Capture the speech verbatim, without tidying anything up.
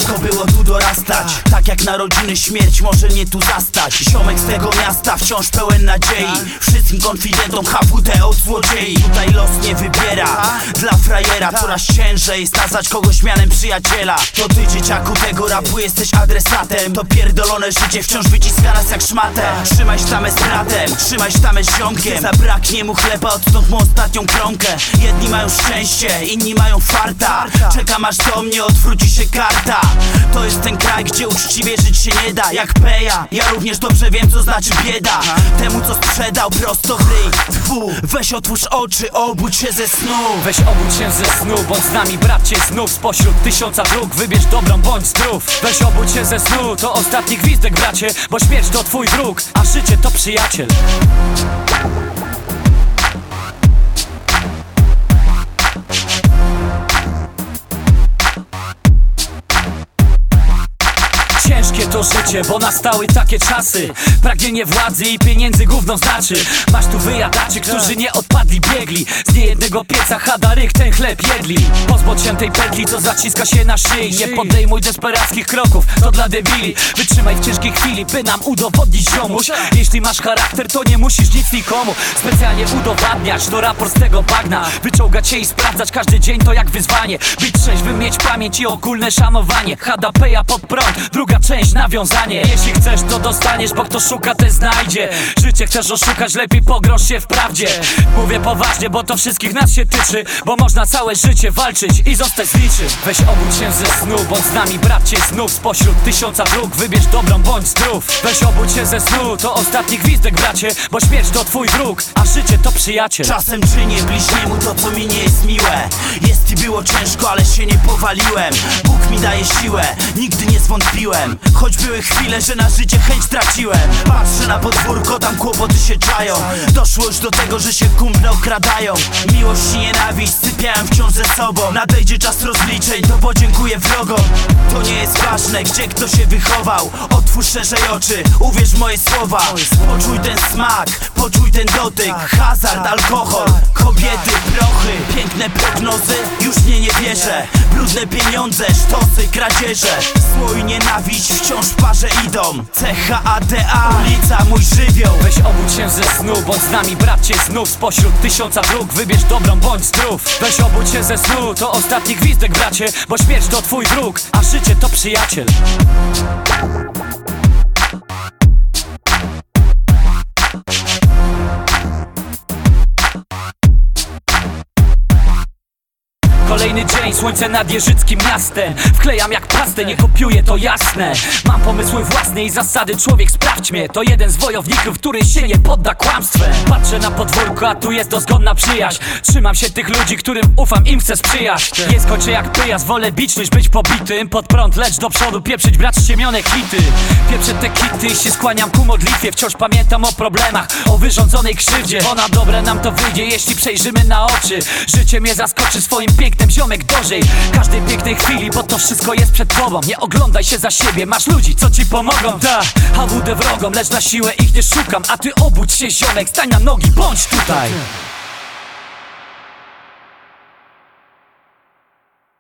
ciężko było tu dorastać. Tak jak narodziny śmierć może mnie tu zastać. Ziomek z tego miasta wciąż pełen nadziei. Wszystkim konfidentom H W D od złodziei. Tutaj los nie wybiera. Dla frajera coraz ciężej jest nazwać kogoś mianem przyjaciela. To ty, dzieciaku, tego rapu jesteś adresatem. To pierdolone życie wciąż wyciska nas jak szmatę. Trzymaj sztamę z bratem, trzymaj sztamę z ziomkiem. Zabraknie mu chleba, odtąd mu ostatnią kromkę. Jedni mają szczęście, inni mają farta. Czekam aż do mnie odwróci się karta. To jest ten kraj, gdzie uczciwie żyć się nie da. Jak Peja, ja również dobrze wiem, co znaczy bieda. Temu, co sprzedał prosto w ryj. Tfu, weź otwórz oczy, obudź się ze snu. Weź obudź się ze snu, bądź z nami bracie znów. Spośród tysiąca dróg wybierz dobrą, bądź zdrów. Weź obudź się ze snu, to ostatni gwizdek bracie. Bo śmierć to twój wróg, a życie to przyjaciel. Ciężkie to życie, bo nastały takie czasy. Pragnienie władzy i pieniędzy gówno znaczy. Masz tu wyjadaczy, którzy nie odpadli, biegli z niejednego pieca hadarych ten chleb jedli. Pozbądź się tej pętli, co zaciska się na szyi. Nie podejmuj desperackich kroków, to dla debili. Wytrzymaj w ciężkiej chwili, by nam udowodnić ziomuś. Jeśli masz charakter, to nie musisz nic nikomu specjalnie udowadniać, to raport z tego bagna. Wyczołgać się i sprawdzać każdy dzień to jak wyzwanie. Być trzeźwym, mieć pamięć i ogólne szanowanie. H D P pod prąd, druga część nawiązanie. Jeśli chcesz, to dostaniesz, bo kto szuka, ten znajdzie. Życie chcesz oszukać, lepiej pogroż się w prawdzie. Mówię poważnie, bo to wszystkich nas się tyczy. Bo można całe życie walczyć i zostać z liczy. Weź obudź się ze snu, bądź z nami bracie znów. Spośród tysiąca dróg wybierz dobrą, bądź zdrów. Weź obudź się ze snu, to ostatni gwizdek bracie. Bo śmierć to twój wróg, a życie to przyjaciel. Czasem czynię bliźniemu to, co mi nie jest miłe. Jest i było ciężko, ale się nie powaliłem. Bóg mi daje siłę, nigdy nie zwątpiłem. Choć były chwile, że na życie chęć traciłem. Patrzę na podwórko, tam kłopoty się czają. Doszło już do tego, że się kumple okradają. Miłość i nienawiść sypiałem wciąż ze sobą. Nadejdzie czas rozliczeń, to podziękuję wrogom. To nie jest ważne, gdzie kto się wychował. Otwórz szerzej oczy, uwierz w moje słowa. Poczuj ten smak, poczuj ten dotyk. Hazard, alkohol, kobiety, prochy. Piękne prognozy, już mnie nie wierzę. Brudne pieniądze, sztosy, kradzieże. Zło i nienawiść wciąż w parze idą. C H A D A, ulica mój żywioł. Weź obudź się ze snu, bądź z nami bracie znów. Spośród tysiąca dróg wybierz dobrą, bądź zdrów. Weź obudź się ze snu, to ostatni gwizdek bracie. Bo śmierć to twój wróg, a życie to przyjaciel. Kolejny dzień, słońce nad jeżyckim miastem. Wklejam jak pastę, nie kopiuję, to jasne. Mam pomysły własne i zasady, człowiek sprawdź mnie. To jeden z wojowników, który się nie podda kłamstwem. Patrzę na podwórko, a tu jest dozgodna przyjaźń. Trzymam się tych ludzi, którym ufam, im chcę sprzyjać. Nie skończę jak pyjas, wolę bić niż być pobitym. Pod prąd lecz do przodu, pieprzyć brać ściemione hity. Pieprzę te kity i się skłaniam ku modlitwie. Wciąż pamiętam o problemach, o wyrządzonej krzywdzie. Bo na dobre nam to wyjdzie, jeśli przejrzymy na oczy. Życie mnie zaskoczy swoim pięknem, ziomek dożyj każdej pięknej chwili, bo to wszystko jest przed tobą. Nie oglądaj się za siebie, masz ludzi, co ci pomogą. Ta, H W D wrogom, lecz na siłę ich nie szukam. A ty obudź się ziomek, stań na nogi, bądź tutaj.